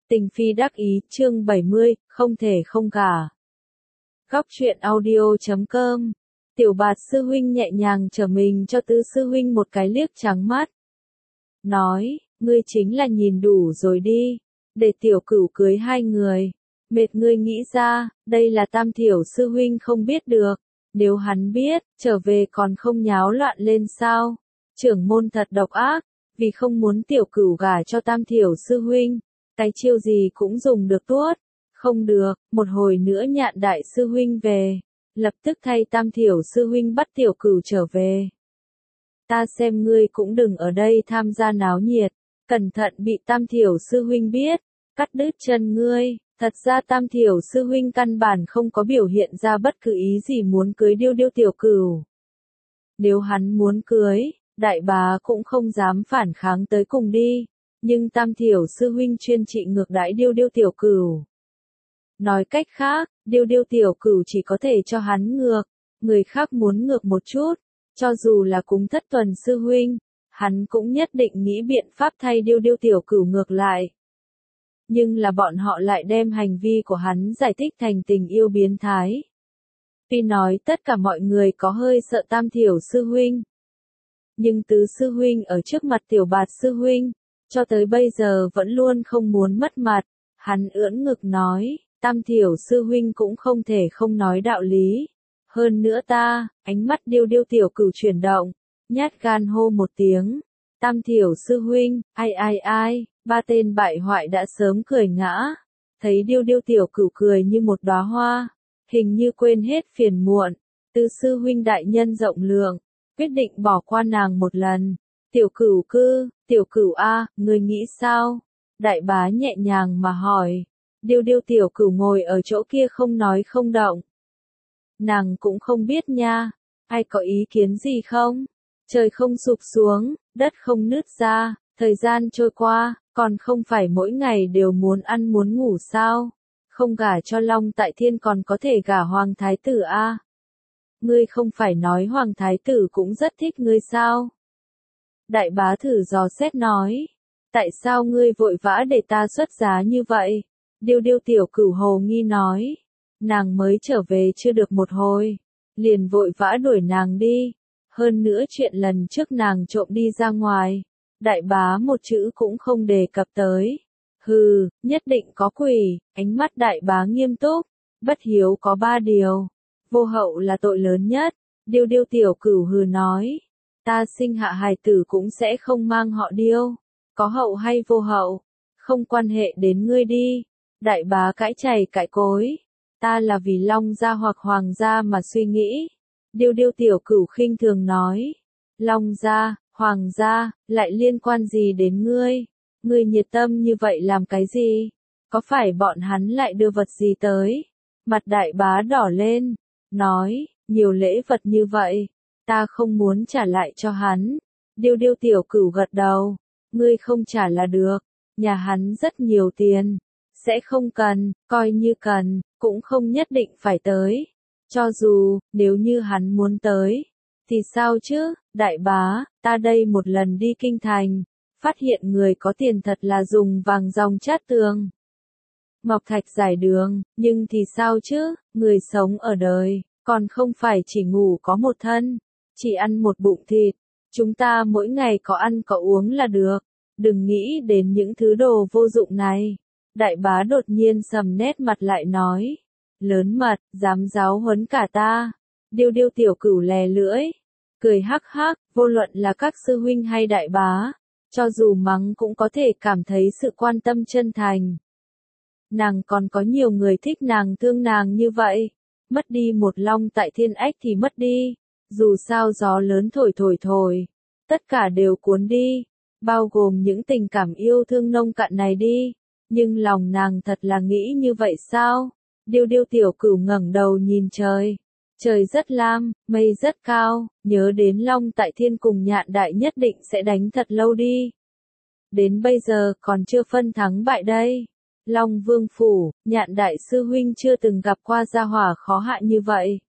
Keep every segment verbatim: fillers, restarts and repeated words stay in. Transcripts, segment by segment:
Tình phi đắc ý, chương bảy mươi, không thể không cả. Góc truyện audio chấm com. Tiểu Bạt sư huynh nhẹ nhàng trở mình cho Tứ sư huynh một cái liếc trắng mắt. Nói, ngươi chính là nhìn đủ rồi đi, để tiểu cửu cưới hai người. Mệt ngươi nghĩ ra, đây là Tam Thiểu sư huynh không biết được. Nếu hắn biết, trở về còn không nháo loạn lên sao? Trưởng môn thật độc ác, vì không muốn tiểu cửu gả cho Tam Thiểu sư huynh. Cái chiêu gì cũng dùng được tuốt. Không được, một hồi nữa Nhạn đại sư huynh về. Lập tức thay Tam Thiểu sư huynh bắt tiểu cửu trở về. Ta xem ngươi cũng đừng ở đây tham gia náo nhiệt. Cẩn thận bị Tam Thiểu sư huynh biết. Cắt đứt chân ngươi. Thật ra Tam Thiểu sư huynh căn bản không có biểu hiện ra bất cứ ý gì muốn cưới điêu điêu tiểu cửu. Nếu hắn muốn cưới, đại bá cũng không dám phản kháng tới cùng đi. Nhưng Tam Thiểu sư huynh chuyên trị ngược đãi điêu điêu tiểu cửu. Nói cách khác, điêu điêu tiểu cửu chỉ có thể cho hắn ngược, người khác muốn ngược một chút, cho dù là cúng thất tuần sư huynh, hắn cũng nhất định nghĩ biện pháp thay điêu điêu tiểu cửu ngược lại. Nhưng là bọn họ lại đem hành vi của hắn giải thích thành tình yêu biến thái. Tuy nói tất cả mọi người có hơi sợ Tam Thiểu sư huynh, nhưng Tứ sư huynh ở trước mặt Tiểu Bạt sư huynh, cho tới bây giờ vẫn luôn không muốn mất mặt. Hắn ưỡn ngực nói, Tam Thiểu sư huynh cũng không thể không nói đạo lý. Hơn nữa ta, ánh mắt điêu điêu tiểu cửu chuyển động, nhát gan hô một tiếng. Tam Thiểu sư huynh, ai ai ai, ba tên bại hoại đã sớm cười ngã. Thấy điêu điêu tiểu cửu cười như một đóa hoa, hình như quên hết phiền muộn. Tứ sư huynh đại nhân rộng lượng, quyết định bỏ qua nàng một lần. Tiểu cửu cư, tiểu cửu a, ngươi nghĩ sao? Đại bá nhẹ nhàng mà hỏi. Điêu điêu tiểu cửu ngồi ở chỗ kia không nói không động. Nàng cũng không biết nha, ai có ý kiến gì không? Trời không sụp xuống, đất không nứt ra, thời gian trôi qua, còn không phải mỗi ngày đều muốn ăn muốn ngủ sao? Không gả cho Long Tại Thiên còn có thể gả Hoàng Thái Tử a? Ngươi không phải nói Hoàng Thái Tử cũng rất thích ngươi sao? Đại bá thử dò xét nói. Tại sao ngươi vội vã để ta xuất giá như vậy? Điêu điêu tiểu cửu hồ nghi nói. Nàng mới trở về chưa được một hồi. Liền vội vã đuổi nàng đi. Hơn nữa chuyện lần trước nàng trộm đi ra ngoài. Đại bá một chữ cũng không đề cập tới. Hừ, nhất định có quỷ. Ánh mắt đại bá nghiêm túc. Bất hiếu có ba điều. Vô hậu là tội lớn nhất. Điêu điêu tiểu cửu hừ nói. Ta sinh hạ hài tử cũng sẽ không mang họ Điêu. Có hậu hay vô hậu, không quan hệ đến ngươi đi. Đại bá cãi chày cãi cối. Ta là vì Long gia hoặc Hoàng gia mà suy nghĩ. Điêu điêu tiểu cửu khinh thường nói. Long gia, Hoàng gia, lại liên quan gì đến ngươi? Ngươi nhiệt tâm như vậy làm cái gì? Có phải bọn hắn lại đưa vật gì tới? Mặt đại bá đỏ lên, nói, nhiều lễ vật như vậy. Ta không muốn trả lại cho hắn. Điêu điêu tiểu cửu gật đầu. Ngươi không trả là được. Nhà hắn rất nhiều tiền. Sẽ không cần, coi như cần, cũng không nhất định phải tới. Cho dù, nếu như hắn muốn tới. Thì sao chứ, đại bá, ta đây một lần đi kinh thành. Phát hiện người có tiền thật là dùng vàng ròng chát tường. Ngọc thạch giải đường, nhưng thì sao chứ, người sống ở đời, còn không phải chỉ ngủ có một thân. Chỉ ăn một bụng thịt, chúng ta mỗi ngày có ăn có uống là được, đừng nghĩ đến những thứ đồ vô dụng này. Đại bá đột nhiên sầm nét mặt lại nói, lớn mật, dám giáo huấn cả ta. Điêu điêu tiểu cửu lè lưỡi, cười hắc hắc, vô luận là các sư huynh hay đại bá, cho dù mắng cũng có thể cảm thấy sự quan tâm chân thành. Nàng còn có nhiều người thích nàng thương nàng như vậy, mất đi một Long Tại Thiên ách thì mất đi. Dù sao gió lớn thổi thổi thổi, tất cả đều cuốn đi, bao gồm những tình cảm yêu thương nông cạn này đi. Nhưng lòng nàng thật là nghĩ như vậy sao? Điêu điêu tiểu cửu ngẩng đầu nhìn trời. Trời rất lam, mây rất cao, nhớ đến Long Tại Thiên cùng Nhạn đại nhất định sẽ đánh thật lâu đi. Đến bây giờ còn chưa phân thắng bại đây. Long Vương Phủ, Nhạn đại sư huynh chưa từng gặp qua gia hỏa khó hạ như vậy.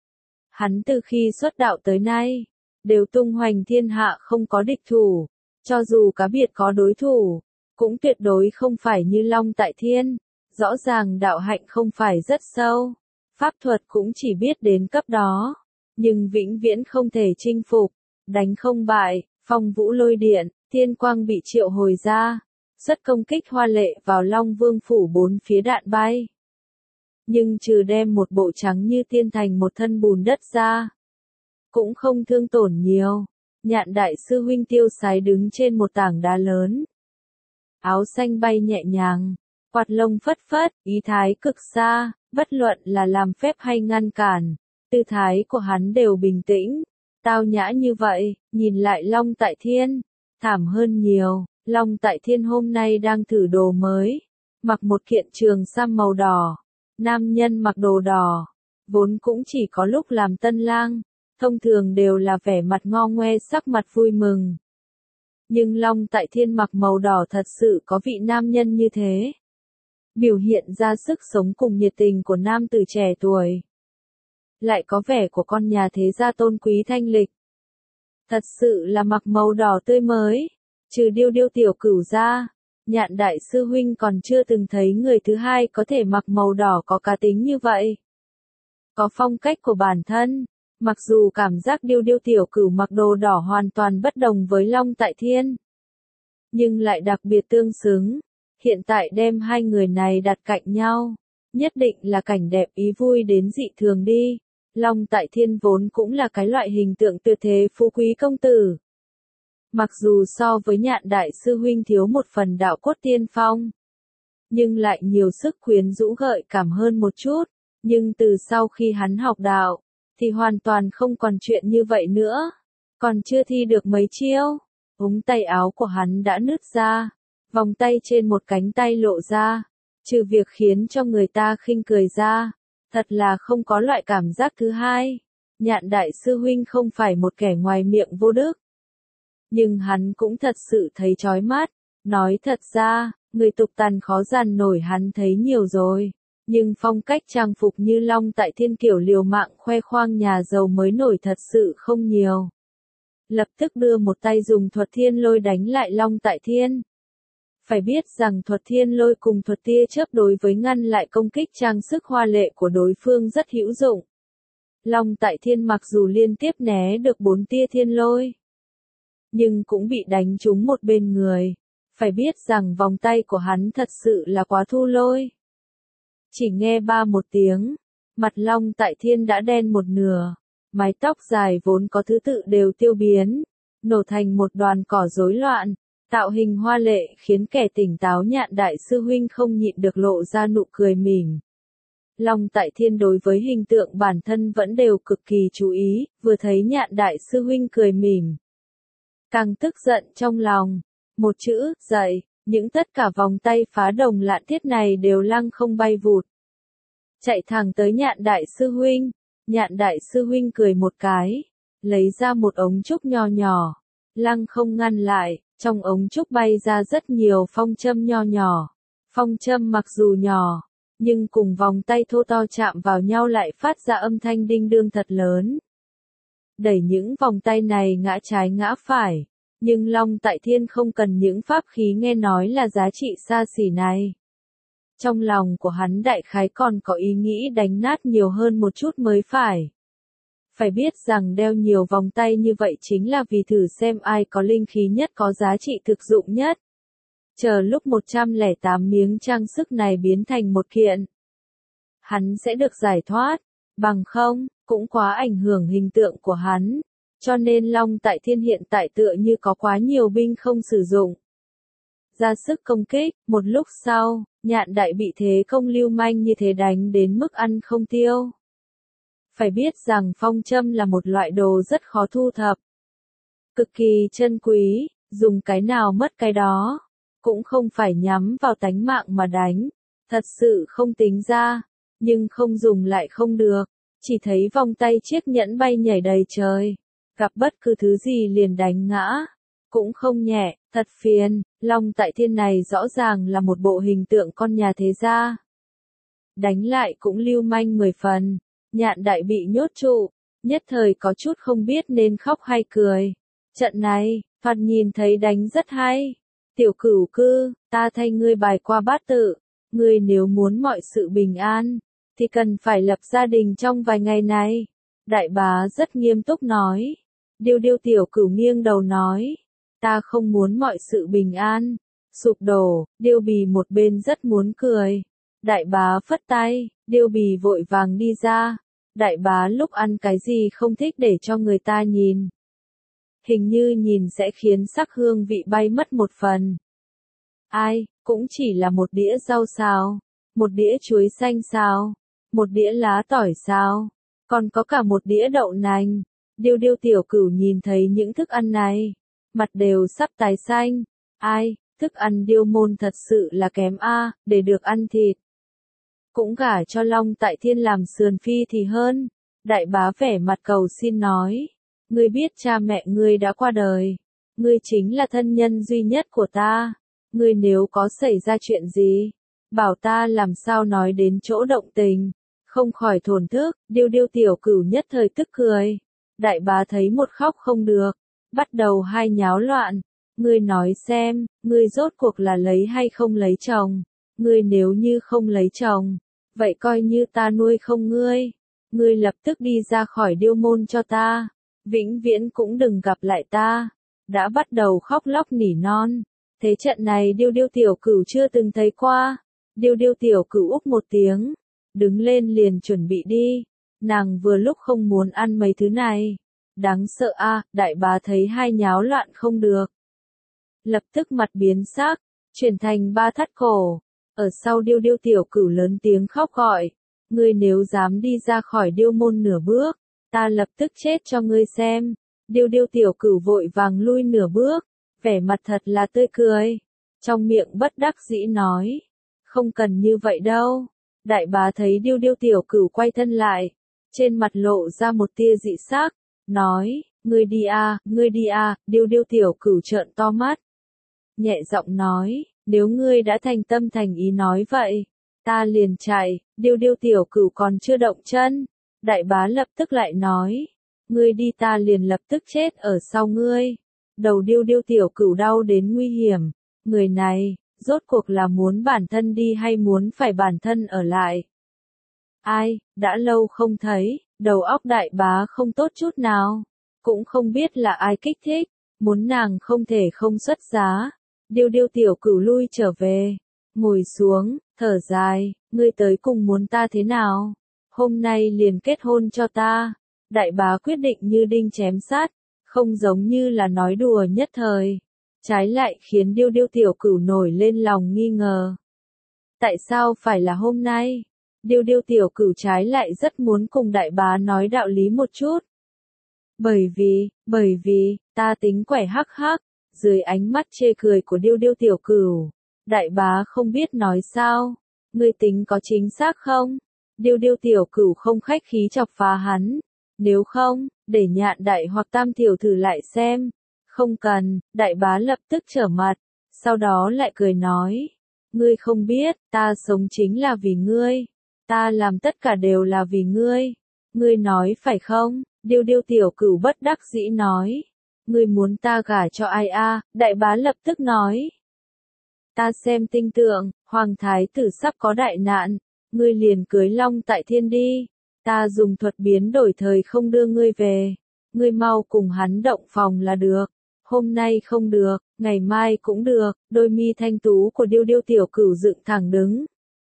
Hắn từ khi xuất đạo tới nay, đều tung hoành thiên hạ không có địch thủ, cho dù cá biệt có đối thủ, cũng tuyệt đối không phải như Long Tại Thiên, rõ ràng đạo hạnh không phải rất sâu, pháp thuật cũng chỉ biết đến cấp đó, nhưng vĩnh viễn không thể chinh phục, đánh không bại, phong vũ lôi điện, thiên quang bị triệu hồi ra, xuất công kích hoa lệ vào Long Vương phủ bốn phía đạn bay. Nhưng trừ đem một bộ trắng như tiên thành một thân bùn đất ra, cũng không thương tổn nhiều. Nhạn đại sư huynh tiêu sái đứng trên một tảng đá lớn. Áo xanh bay nhẹ nhàng, quạt lông phất phất, ý thái cực xa, bất luận là làm phép hay ngăn cản, tư thái của hắn đều bình tĩnh, tao nhã như vậy, nhìn lại Long Tại Thiên, thảm hơn nhiều. Long Tại Thiên hôm nay đang thử đồ mới, mặc một kiện trường sam màu đỏ, nam nhân mặc đồ đỏ, vốn cũng chỉ có lúc làm tân lang, thông thường đều là vẻ mặt ngo ngoe sắc mặt vui mừng. Nhưng Long Tại Thiên mặc màu đỏ thật sự có vị nam nhân như thế. Biểu hiện ra sức sống cùng nhiệt tình của nam tử trẻ tuổi. Lại có vẻ của con nhà thế gia tôn quý thanh lịch. Thật sự là mặc màu đỏ tươi mới, trừ điêu điêu tiểu cửu ra, Nhạn đại sư huynh còn chưa từng thấy người thứ hai có thể mặc màu đỏ có cá tính như vậy. Có phong cách của bản thân. Mặc dù cảm giác điêu điêu tiểu cửu mặc đồ đỏ hoàn toàn bất đồng với Long Tại Thiên, nhưng lại đặc biệt tương xứng. Hiện tại đem hai người này đặt cạnh nhau, nhất định là cảnh đẹp ý vui đến dị thường đi. Long Tại Thiên vốn cũng là cái loại hình tượng tuyệt thế phú quý công tử. Mặc dù so với Nhạn đại sư huynh thiếu một phần đạo cốt tiên phong, nhưng lại nhiều sức quyến rũ gợi cảm hơn một chút. Nhưng từ sau khi hắn học đạo, thì hoàn toàn không còn chuyện như vậy nữa. Còn chưa thi được mấy chiêu, ống tay áo của hắn đã nứt ra, vòng tay trên một cánh tay lộ ra, trừ việc khiến cho người ta khinh cười ra, thật là không có loại cảm giác thứ hai. Nhạn đại sư huynh không phải một kẻ ngoài miệng vô đức, nhưng hắn cũng thật sự thấy chói mắt. Nói thật ra, người tục tằn khó dằn nổi hắn thấy nhiều rồi. Nhưng phong cách trang phục như Long Tại Thiên kiểu liều mạng khoe khoang nhà giàu mới nổi thật sự không nhiều. Lập tức đưa một tay dùng thuật thiên lôi đánh lại Long Tại Thiên. Phải biết rằng thuật thiên lôi cùng thuật tia chớp đối với ngăn lại công kích trang sức hoa lệ của đối phương rất hữu dụng. Long Tại Thiên mặc dù liên tiếp né được bốn tia thiên lôi, nhưng cũng bị đánh trúng một bên người. Phải biết rằng vòng tay của hắn thật sự là quá thu lôi. Chỉ nghe ba một tiếng, mặt Long Tại Thiên đã đen một nửa, mái tóc dài vốn có thứ tự đều tiêu biến, nổ thành một đoàn cỏ rối loạn, tạo hình hoa lệ khiến kẻ tỉnh táo Nhạn đại sư huynh không nhịn được lộ ra nụ cười mỉm. Long Tại Thiên đối với hình tượng bản thân vẫn đều cực kỳ chú ý, vừa thấy Nhạn đại sư huynh cười mỉm, càng tức giận trong lòng. Một chữ, dậy. Những tất cả vòng tay phá đồng lạn thiết này đều lăng không bay vụt. Chạy thẳng tới Nhạn đại sư huynh. Nhạn đại sư huynh cười một cái, lấy ra một ống trúc nho nhỏ, lăng không ngăn lại, trong ống trúc bay ra rất nhiều phong châm nho nhỏ. Phong châm mặc dù nhỏ, nhưng cùng vòng tay thô to chạm vào nhau lại phát ra âm thanh đinh đương thật lớn. Đẩy những vòng tay này ngã trái ngã phải. Nhưng Long Tại Thiên không cần những pháp khí nghe nói là giá trị xa xỉ này. Trong lòng của hắn đại khái còn có ý nghĩ đánh nát nhiều hơn một chút mới phải. Phải biết rằng đeo nhiều vòng tay như vậy chính là vì thử xem ai có linh khí nhất có giá trị thực dụng nhất. Chờ lúc một trăm lẻ tám miếng trang sức này biến thành một kiện, hắn sẽ được giải thoát, bằng không, cũng quá ảnh hưởng hình tượng của hắn. Cho nên Long Tại Thiên hiện tại tựa như có quá nhiều binh không sử dụng. Ra sức công kích, một lúc sau, Nhạn đại bị thế công lưu manh như thế đánh đến mức ăn không tiêu. Phải biết rằng phong châm là một loại đồ rất khó thu thập. Cực kỳ chân quý, dùng cái nào mất cái đó. Cũng không phải nhắm vào tánh mạng mà đánh. Thật sự không tính ra, nhưng không dùng lại không được. Chỉ thấy vòng tay chiếc nhẫn bay nhảy đầy trời. Gặp bất cứ thứ gì liền đánh ngã, cũng không nhẹ, thật phiền. Long Tại Thiên này rõ ràng là một bộ hình tượng con nhà thế gia. Đánh lại cũng lưu manh mười phần, Nhạn đại bị nhốt trụ, nhất thời có chút không biết nên khóc hay cười. Trận này, thoạt nhìn thấy đánh rất hay, Tiểu Cửu Cư, ta thay ngươi bài qua bát tự, ngươi nếu muốn mọi sự bình an, thì cần phải lập gia đình trong vài ngày này. Đại bá rất nghiêm túc nói. Điêu Điêu Tiểu Cửu nghiêng đầu nói, ta không muốn mọi sự bình an, sụp đổ. Điêu Bì một bên rất muốn cười. Đại bá phất tay, Điêu Bì vội vàng đi ra. Đại bá lúc ăn cái gì không thích để cho người ta nhìn. Hình như nhìn sẽ khiến sắc hương vị bay mất một phần. Ai, cũng chỉ là một đĩa rau xào, một đĩa chuối xanh xào, một đĩa lá tỏi xào, còn có cả một đĩa đậu nành. Điêu Điêu Tiểu Cửu nhìn thấy những thức ăn này, mặt đều sắp tái xanh. Ai, thức ăn Điêu môn thật sự là kém a, để được ăn thịt. Cũng gả cho Long Tại Thiên làm sườn phi thì hơn. Đại bá vẻ mặt cầu xin nói, ngươi biết cha mẹ ngươi đã qua đời, ngươi chính là thân nhân duy nhất của ta, ngươi nếu có xảy ra chuyện gì, bảo ta làm sao nói đến chỗ động tình, không khỏi thổn thức. Điêu Điêu Tiểu Cửu nhất thời tức cười. Đại bá thấy một khóc không được, bắt đầu hai nháo loạn. Ngươi nói xem, ngươi rốt cuộc là lấy hay không lấy chồng? Ngươi nếu như không lấy chồng, vậy coi như ta nuôi không ngươi. Ngươi lập tức đi ra khỏi Điêu môn cho ta, vĩnh viễn cũng đừng gặp lại ta. Đã bắt đầu khóc lóc nỉ non. Thế trận này Điêu Điêu Tiểu Cửu chưa từng thấy qua. Điêu Điêu Tiểu Cửu úp một tiếng, đứng lên liền chuẩn bị đi. Nàng vừa lúc không muốn ăn mấy thứ này. Đáng sợ a, à, đại bá thấy hai nháo loạn không được. Lập tức mặt biến sắc, chuyển thành ba thắt cổ. Ở sau Điêu Điêu Tiểu Cửu lớn tiếng khóc gọi, ngươi nếu dám đi ra khỏi Điêu môn nửa bước, ta lập tức chết cho ngươi xem. Điêu Điêu Tiểu Cửu vội vàng lui nửa bước, vẻ mặt thật là tươi cười. Trong miệng bất đắc dĩ nói, không cần như vậy đâu. Đại bá thấy Điêu Điêu Tiểu Cửu quay thân lại, trên mặt lộ ra một tia dị sắc, nói, ngươi đi a, ngươi đi a. Điêu Điêu Tiểu Cửu trợn to mắt, nhẹ giọng nói, nếu ngươi đã thành tâm thành ý nói vậy, ta liền chạy. Điêu Điêu Tiểu Cửu còn chưa động chân, đại bá lập tức lại nói, ngươi đi ta liền lập tức chết ở sau ngươi. Đầu Điêu Điêu Tiểu Cửu đau đến nguy hiểm, người này, rốt cuộc là muốn bản thân đi hay muốn phải bản thân ở lại. Ai, đã lâu không thấy, đầu óc đại bá không tốt chút nào, cũng không biết là ai kích thích, muốn nàng không thể không xuất giá. Điêu Điêu Tiểu Cửu lui trở về, ngồi xuống, thở dài, ngươi tới cùng muốn ta thế nào? Hôm nay liền kết hôn cho ta. Đại bá quyết định như đinh chém sắt, không giống như là nói đùa nhất thời. Trái lại khiến Điêu Điêu Tiểu Cửu nổi lên lòng nghi ngờ. Tại sao phải là hôm nay? Điêu Điêu Tiểu Cửu trái lại rất muốn cùng đại bá nói đạo lý một chút. Bởi vì, bởi vì, ta tính quẻ hắc hắc. Dưới ánh mắt chê cười của Điêu Điêu Tiểu Cửu, đại bá không biết nói sao. Ngươi tính có chính xác không? Điêu Điêu Tiểu Cửu không khách khí chọc phá hắn. Nếu không, để Nhạn đại hoặc Tam tiểu thử lại xem. Không cần. Đại bá lập tức trở mặt, sau đó lại cười nói, ngươi không biết, ta sống chính là vì ngươi, ta làm tất cả đều là vì ngươi, ngươi nói phải không? Điêu Điêu Tiểu Cửu bất đắc dĩ nói, ngươi muốn ta gả cho ai a? Đại bá lập tức nói, ta xem tinh tượng, hoàng thái tử sắp có đại nạn, ngươi liền cưới Long Tại Thiên đi, ta dùng thuật biến đổi thời không đưa ngươi về, ngươi mau cùng hắn động phòng là được. Hôm nay không được, ngày mai cũng được. Đôi mi thanh tú của Điêu Điêu Tiểu Cửu dựng thẳng đứng.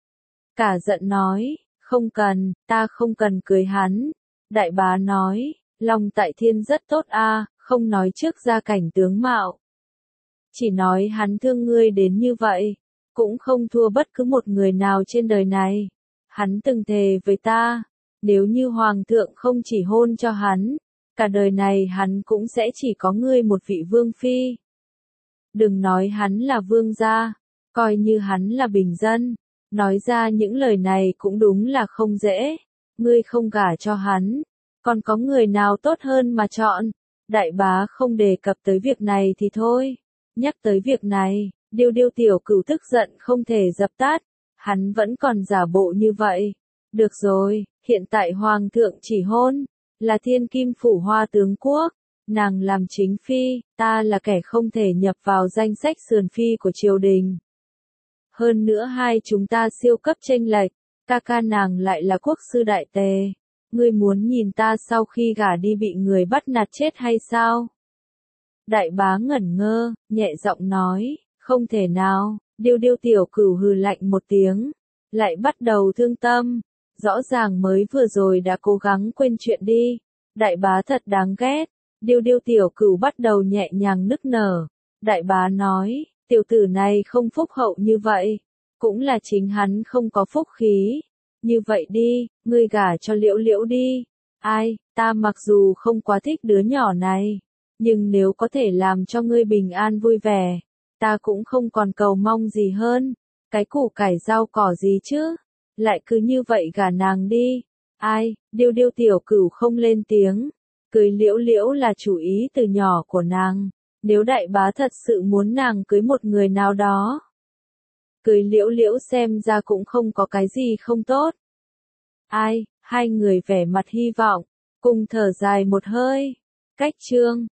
Cả giận nói, không cần, ta không cần cưới hắn. Đại bá nói, Long Tại Thiên rất tốt a, không nói trước gia cảnh tướng mạo. Chỉ nói hắn thương ngươi đến như vậy, cũng không thua bất cứ một người nào trên đời này. Hắn từng thề với ta, nếu như hoàng thượng không chỉ hôn cho hắn, cả đời này hắn cũng sẽ chỉ có ngươi một vị vương phi. Đừng nói hắn là vương gia, coi như hắn là bình dân, nói ra những lời này cũng đúng là không dễ. Ngươi không gả cho hắn, còn có người nào tốt hơn mà chọn. Đại bá không đề cập tới việc này thì thôi, nhắc tới việc này, Điêu Điêu Tiểu Cửu tức giận không thể dập tắt, hắn vẫn còn giả bộ như vậy. Được rồi, hiện tại hoàng thượng chỉ hôn là Thiên Kim Phủ Hoa tướng quốc, Nàng làm chính phi, ta là kẻ không thể nhập vào danh sách sườn phi của triều đình. Hơn nữa hai chúng ta siêu cấp chênh lệch, ca ca nàng lại là quốc sư đại tề. Ngươi muốn nhìn ta sau khi gả đi bị người bắt nạt chết hay sao? Đại bá ngẩn ngơ, nhẹ giọng nói, không thể nào. Điêu điêu tiểu cửu hừ lạnh một tiếng, lại bắt đầu thương tâm. Rõ ràng mới vừa rồi đã cố gắng quên chuyện đi. Đại bá thật đáng ghét. Điêu điêu tiểu cửu bắt đầu nhẹ nhàng nức nở. Đại bá nói, tiểu tử này không phúc hậu như vậy. Cũng là chính hắn không có phúc khí. Như vậy đi, ngươi gả cho Liễu Liễu đi. Ai, ta mặc dù không quá thích đứa nhỏ này. Nhưng nếu có thể làm cho ngươi bình an vui vẻ, ta cũng không còn cầu mong gì hơn. Cái củ cải rau cỏ gì chứ? Lại cứ như vậy gả nàng đi. Ai, điêu điêu tiểu cửu không lên tiếng. Cưới Liễu Liễu là chủ ý từ nhỏ của nàng. Nếu đại bá thật sự muốn nàng cưới một người nào đó, cưới Liễu Liễu xem ra cũng không có cái gì không tốt. Ai, hai người vẻ mặt hy vọng, cùng thở dài một hơi. Cách chương